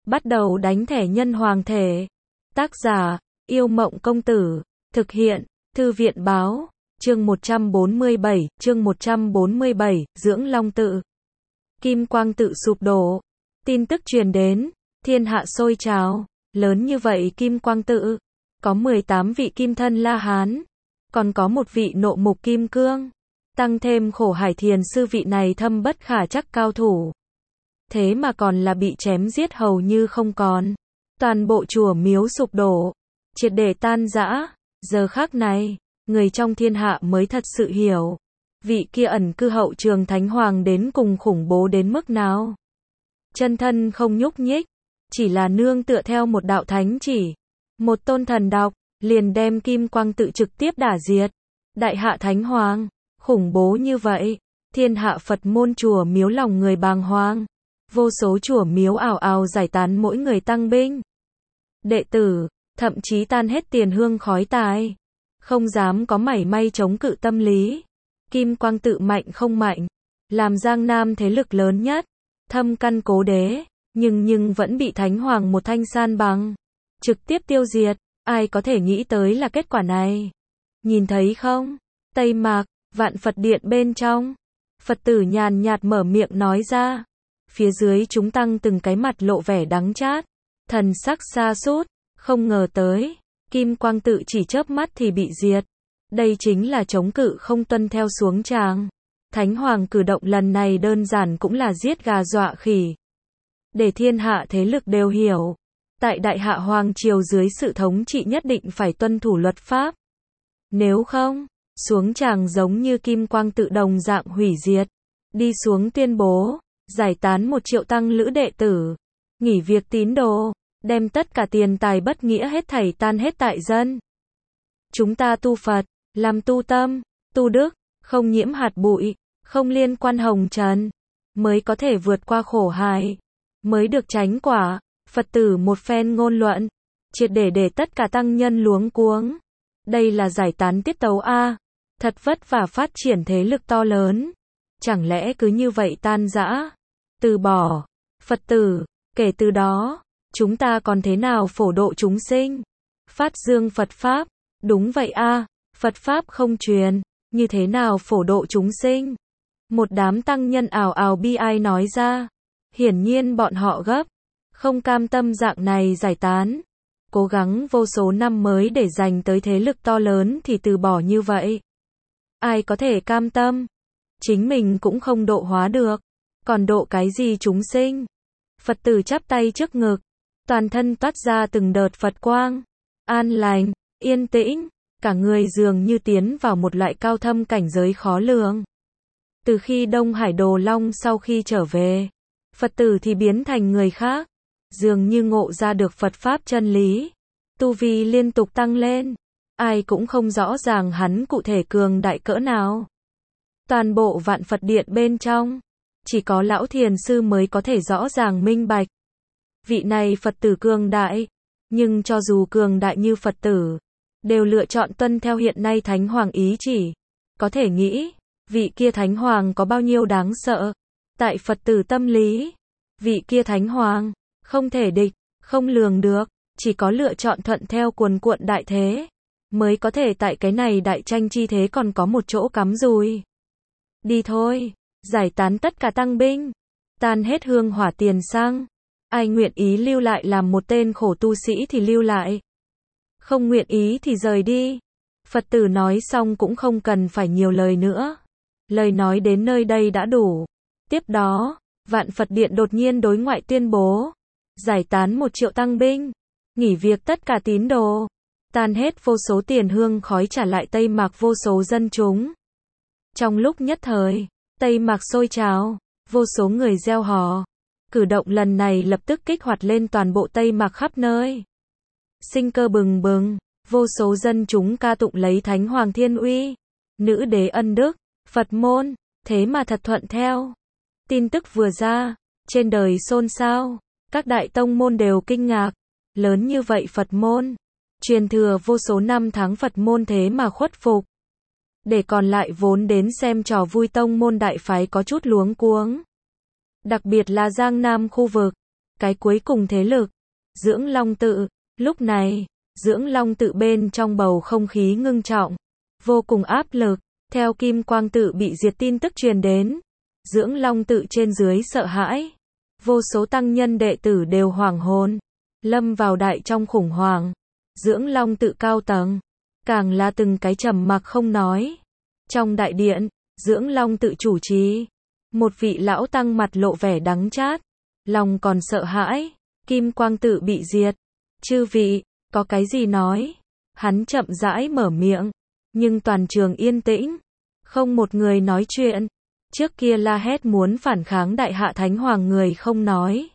Bắt đầu đánh thẻ nhân hoàng thể. Tác giả, Yêu Mộng Công Tử. Thực hiện, Thư viện Báo. Chương 147, Dưỡng Long Tự. Kim Quang Tự sụp đổ. Tin tức truyền đến, thiên hạ sôi trào. Lớn như vậy Kim Quang Tự, có 18 vị kim thân La Hán, còn có một vị nộ mục kim cương, tăng thêm Khổ Hải Thiền sư vị này thâm bất khả trắc cao thủ. Thế mà còn là bị chém giết hầu như không còn. Toàn bộ chùa miếu sụp đổ, triệt để tan rã. Giờ khắc này, người trong thiên hạ mới thật sự hiểu, vị kia ẩn cư hậu trường thánh hoàng đến cùng khủng bố đến mức nào. Chân thân không nhúc nhích, chỉ là nương tựa theo một đạo thánh chỉ, một tôn thần đọc, liền đem Kim Quang Tự trực tiếp đả diệt. Đại hạ thánh hoàng, khủng bố như vậy, thiên hạ Phật môn chùa miếu lòng người bàng hoàng. Vô số chùa miếu ào ào giải tán, mỗi người tăng binh. Đệ tử, thậm chí tan hết tiền hương khói tài, không dám có mảy may chống cự tâm lý. Kim Quang Tự mạnh không mạnh, làm Giang Nam thế lực lớn nhất, thâm căn cố đế, nhưng vẫn bị thánh hoàng một thanh san bằng, trực tiếp tiêu diệt. Ai có thể nghĩ tới là kết quả này? Nhìn thấy không? Tây Mạc, Vạn Phật Điện bên trong, Phật tử nhàn nhạt mở miệng nói ra. Phía dưới chúng tăng từng cái mặt lộ vẻ đắng chát, thần sắc sa sút, không ngờ tới, Kim Quang Tự chỉ chớp mắt thì bị diệt. Đây chính là chống cự không tuân theo xuống tràng. Thánh hoàng cử động lần này đơn giản cũng là giết gà dọa khỉ. Để thiên hạ thế lực đều hiểu, tại Đại Hạ Hoàng Triều dưới sự thống trị nhất định phải tuân thủ luật pháp. Nếu không, xuống tràng giống như Kim Quang Tự đồng dạng hủy diệt. Đi xuống tuyên bố, giải tán 1 triệu tăng lữ đệ tử, nghỉ việc tín đồ, đem tất cả tiền tài bất nghĩa hết thảy tan hết tại dân. Chúng ta tu Phật, làm tu tâm, tu đức, không nhiễm hạt bụi, không liên quan hồng trần, mới có thể vượt qua khổ hải, mới được chánh quả. Phật tử một phen ngôn luận, triệt để tất cả tăng nhân luống cuống. Đây là giải tán tiết tấu a, thật vất vả phát triển thế lực to lớn, chẳng lẽ cứ như vậy tan rã, từ bỏ. Phật tử, kể từ đó, chúng ta còn thế nào phổ độ chúng sinh, phát dương Phật pháp? Đúng vậy a, Phật pháp không truyền, như thế nào phổ độ chúng sinh? Một đám tăng nhân ào ào bi ai nói ra. Hiển nhiên bọn họ gấp, không cam tâm dạng này giải tán, cố gắng vô số năm mới để giành tới thế lực to lớn thì từ bỏ như vậy. Ai có thể cam tâm? Chính mình cũng không độ hóa được, còn độ cái gì chúng sinh? Phật tử chắp tay trước ngực, toàn thân toát ra từng đợt Phật quang, an lành, yên tĩnh, cả người dường như tiến vào một loại cao thâm cảnh giới khó lường. Từ khi Đông Hải Đồ Long sau khi trở về, Phật tử thì biến thành người khác, dường như ngộ ra được Phật pháp chân lý, tu vi liên tục tăng lên, ai cũng không rõ ràng hắn cụ thể cường đại cỡ nào. Toàn bộ Vạn Phật Điện bên trong, chỉ có lão thiền sư mới có thể rõ ràng minh bạch. Vị này Phật tử cường đại, nhưng cho dù cường đại như Phật tử, đều lựa chọn tuân theo hiện nay Thánh Hoàng ý chỉ. Có thể nghĩ, vị kia Thánh Hoàng có bao nhiêu đáng sợ. Tại Phật tử tâm lý, vị kia Thánh Hoàng, không thể địch, không lường được, chỉ có lựa chọn thuận theo cuồn cuộn đại thế, mới có thể tại cái này đại tranh chi thế còn có một chỗ cắm rùi. Đi thôi, giải tán tất cả tăng binh, tan hết hương hỏa tiền xăng, ai nguyện ý lưu lại làm một tên khổ tu sĩ thì lưu lại, không nguyện ý thì rời đi. Phật tử nói xong cũng không cần phải nhiều lời nữa, lời nói đến nơi đây đã đủ. Tiếp đó, Vạn Phật Điện đột nhiên đối ngoại tuyên bố, giải tán 1 triệu tăng binh, nghỉ việc tất cả tín đồ, tan hết vô số tiền hương khói trả lại Tây Mạc vô số dân chúng. Trong lúc nhất thời, Tây Mạc sôi trào, vô số người reo hò. Cử động lần này lập tức kích hoạt lên toàn bộ Tây Mạc khắp nơi. Sinh cơ bừng bừng, vô số dân chúng ca tụng lấy Thánh Hoàng thiên uy, nữ đế ân đức, Phật môn, thế mà thật thuận theo. Tin tức vừa ra, trên đời xôn xao, các đại tông môn đều kinh ngạc, lớn như vậy Phật môn, truyền thừa vô số năm tháng Phật môn thế mà khuất phục. Để còn lại vốn đến xem trò vui tông môn đại phái có chút luống cuống. Đặc biệt là Giang Nam khu vực, cái cuối cùng thế lực, Dưỡng Long tự. Lúc này, Dưỡng Long tự bên trong bầu không khí ngưng trọng, vô cùng áp lực. Theo Kim Quang tự bị diệt tin tức truyền đến, Dưỡng Long tự trên dưới sợ hãi. Vô số tăng nhân đệ tử đều hoảng hồn, lâm vào đại trong khủng hoảng. Dưỡng Long tự cao tầng, càng là từng cái trầm mặc không nói. Trong đại điện, Dưỡng Long tự chủ trì, một vị lão tăng mặt lộ vẻ đắng chát, lòng còn sợ hãi, Kim Quang tự bị diệt. Chư vị, có cái gì nói? Hắn chậm rãi mở miệng, nhưng toàn trường yên tĩnh, không một người nói chuyện. Trước kia la hét muốn phản kháng Đại Hạ Thánh Hoàng người không nói.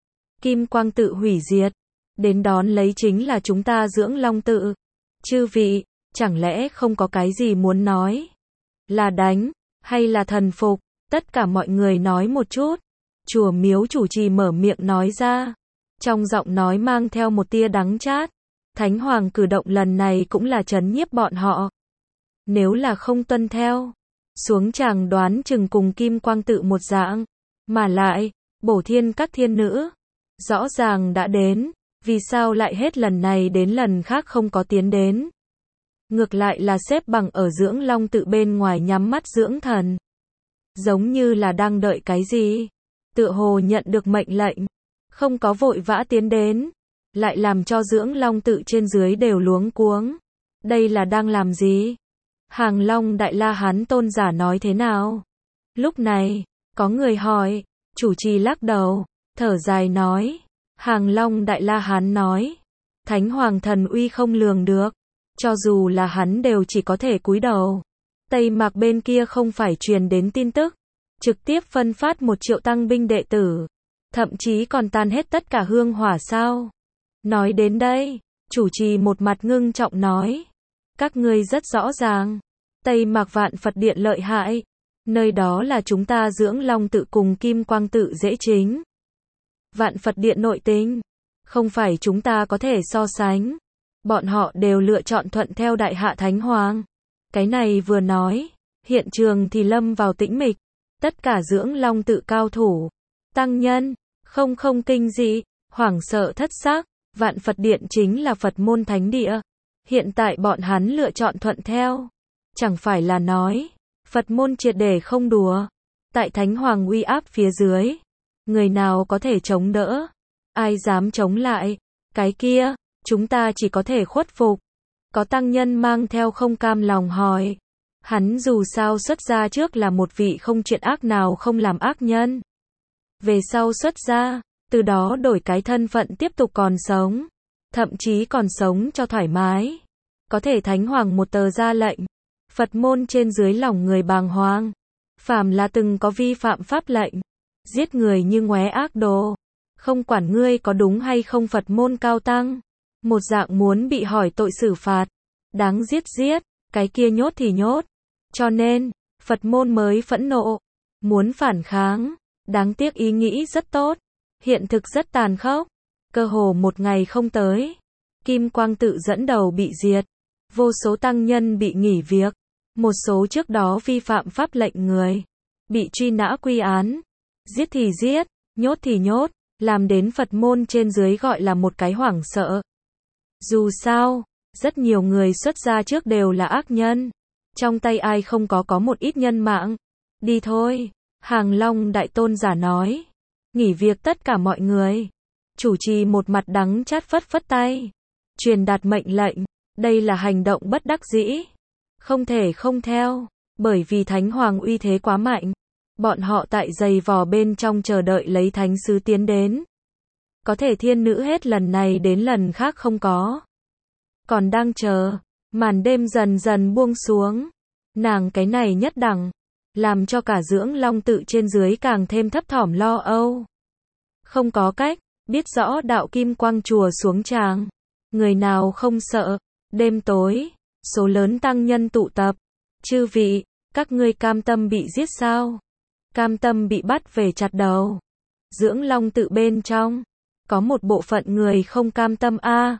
Kim Quang tự hủy diệt, đến đón lấy chính là chúng ta Dưỡng Long tự. Chư vị, chẳng lẽ không có cái gì muốn nói? Là đánh, hay là thần phục? Tất cả mọi người nói một chút. Chùa miếu chủ trì mở miệng nói ra, trong giọng nói mang theo một tia đắng chát. Thánh Hoàng cử động lần này cũng là trấn nhiếp bọn họ. Nếu là không tuân theo, xuống tràng đoán chừng cùng Kim Quang tự một dạng. Mà lại, bổ thiên các thiên nữ, rõ ràng đã đến, vì sao lại hết lần này đến lần khác không có tiến đến? Ngược lại là xếp bằng ở Dưỡng Long tự bên ngoài nhắm mắt dưỡng thần. Giống như là đang đợi cái gì? Tựa hồ nhận được mệnh lệnh, không có vội vã tiến đến, lại làm cho Dưỡng Long tự trên dưới đều luống cuống. Đây là đang làm gì? Hàng Long Đại La Hán tôn giả nói thế nào? Lúc này, có người hỏi, chủ trì lắc đầu, thở dài nói. Hàng Long Đại La Hán nói, Thánh Hoàng thần uy không lường được, cho dù là hắn đều chỉ có thể cúi đầu. Tây Mạc bên kia không phải truyền đến tin tức, trực tiếp phân phát 1 triệu tăng binh đệ tử, thậm chí còn tan hết tất cả hương hỏa sao? Nói đến đây, chủ trì một mặt ngưng trọng nói, các ngươi rất rõ ràng, Tây Mạc Vạn Phật Điện lợi hại, nơi đó là chúng ta Dưỡng Long tự cùng Kim Quang tự dễ chính. Vạn Phật Điện nội tình, không phải chúng ta có thể so sánh. Bọn họ đều lựa chọn thuận theo Đại Hạ Thánh Hoàng. Cái này vừa nói, hiện trường thì lâm vào tĩnh mịch. Tất cả Dưỡng Long tự cao thủ, tăng nhân, không kinh dị, hoảng sợ thất xác. Vạn Phật Điện chính là Phật môn thánh địa. Hiện tại bọn hắn lựa chọn thuận theo. Chẳng phải là nói, Phật môn triệt để không đùa. Tại Thánh Hoàng uy áp phía dưới, người nào có thể chống đỡ? Ai dám chống lại? Cái kia, chúng ta chỉ có thể khuất phục. Có tăng nhân mang theo không cam lòng hỏi. Hắn dù sao xuất gia trước là một vị không chuyện ác nào không làm ác nhân. Về sau xuất gia, từ đó đổi cái thân phận tiếp tục còn sống. Thậm chí còn sống cho thoải mái. Có thể Thánh Hoàng một tờ ra lệnh. Phật môn trên dưới lòng người bàng hoàng. Phàm là từng có vi phạm pháp lệnh, giết người như ngoé ác đồ. Không quản ngươi có đúng hay không Phật môn cao tăng. Một dạng muốn bị hỏi tội xử phạt. Đáng giết giết, cái kia nhốt thì nhốt. Cho nên, Phật môn mới phẫn nộ. Muốn phản kháng. Đáng tiếc ý nghĩ rất tốt. Hiện thực rất tàn khốc. Cơ hồ một ngày không tới. Kim Quang tự dẫn đầu bị diệt. Vô số tăng nhân bị nghỉ việc. Một số trước đó vi phạm pháp lệnh người. Bị truy nã quy án. Giết thì giết, nhốt thì nhốt. Làm đến Phật môn trên dưới gọi là một cái hoảng sợ. Dù sao, rất nhiều người xuất gia trước đều là ác nhân. Trong tay ai không có một ít nhân mạng. Đi thôi, Hàng Long Đại Tôn giả nói. Nghỉ việc tất cả mọi người. Chủ trì một mặt đắng chát phất tay. Truyền đạt mệnh lệnh. Đây là hành động bất đắc dĩ. Không thể không theo. Bởi vì Thánh Hoàng uy thế quá mạnh. Bọn họ tại giày vò bên trong chờ đợi lấy thánh sứ tiến đến. Có thể thiên nữ hết lần này đến lần khác không có. Còn đang chờ. Màn đêm dần dần buông xuống. Nàng cái này nhất đẳng. Làm cho cả Dưỡng Long tự trên dưới càng thêm thấp thỏm lo âu. Không có cách. Biết rõ đạo Kim Quang chùa xuống tràng. Người nào không sợ. Đêm tối. Số lớn tăng nhân tụ tập. Chư vị, các ngươi cam tâm bị giết sao? Cam tâm bị bắt về chặt đầu. Dưỡng Long tự bên trong. Có một bộ phận người không cam tâm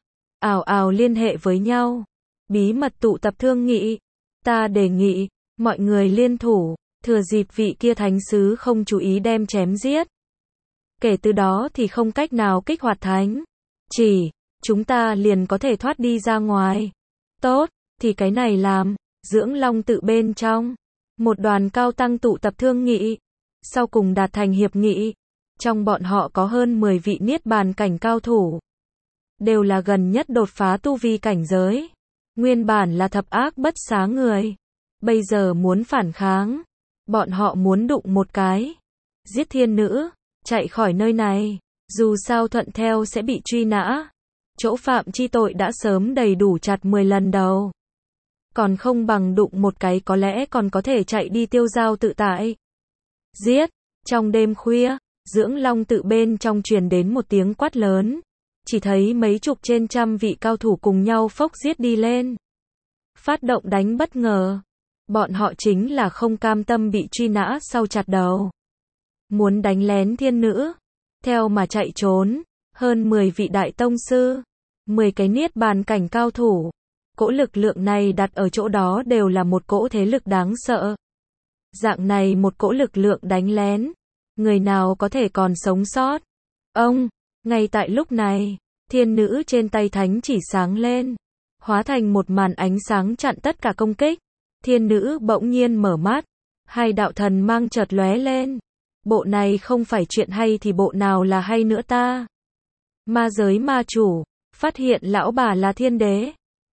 ào ào liên hệ với nhau. Bí mật tụ tập thương nghị. Ta đề nghị, mọi người liên thủ, thừa dịp vị kia thánh sứ không chú ý đem chém giết. Kể từ đó thì không cách nào kích hoạt thánh chỉ, chúng ta liền có thể thoát đi ra ngoài. Tốt, thì cái này làm, Dưỡng Long tự bên trong. Một đoàn cao tăng tụ tập thương nghị, sau cùng đạt thành hiệp nghị. Trong bọn họ có hơn 10 vị niết bàn cảnh cao thủ. Đều là gần nhất đột phá tu vi cảnh giới. Nguyên bản là thập ác bất xá người. Bây giờ muốn phản kháng. Bọn họ muốn đụng một cái. Giết thiên nữ, chạy khỏi nơi này. Dù sao thuận theo sẽ bị truy nã. Chỗ phạm chi tội đã sớm đầy đủ chặt 10 lần đầu. Còn không bằng đụng một cái có lẽ còn có thể chạy đi tiêu dao tự tại. Giết! Trong đêm khuya, Dưỡng Long tự bên trong truyền đến một tiếng quát lớn. Chỉ thấy mấy chục trên trăm vị cao thủ cùng nhau phốc giết đi lên. Phát động đánh bất ngờ. Bọn họ chính là không cam tâm bị truy nã sau chặt đầu. Muốn đánh lén thiên nữ. Theo mà chạy trốn. Hơn 10 vị đại tông sư. 10 cái niết bàn cảnh cao thủ. Cỗ lực lượng này đặt ở chỗ đó đều là một cỗ thế lực đáng sợ. Dạng này một cỗ lực lượng đánh lén. Người nào có thể còn sống sót? Ông! Ngay tại lúc này, thiên nữ trên tay thánh chỉ sáng lên. Hóa thành một màn ánh sáng chặn tất cả công kích. Thiên nữ bỗng nhiên mở mắt. Hai đạo thần mang chợt lóe lên. Bộ này không phải chuyện hay thì bộ nào là hay nữa ta? Ma giới ma chủ, phát hiện lão bà là thiên đế.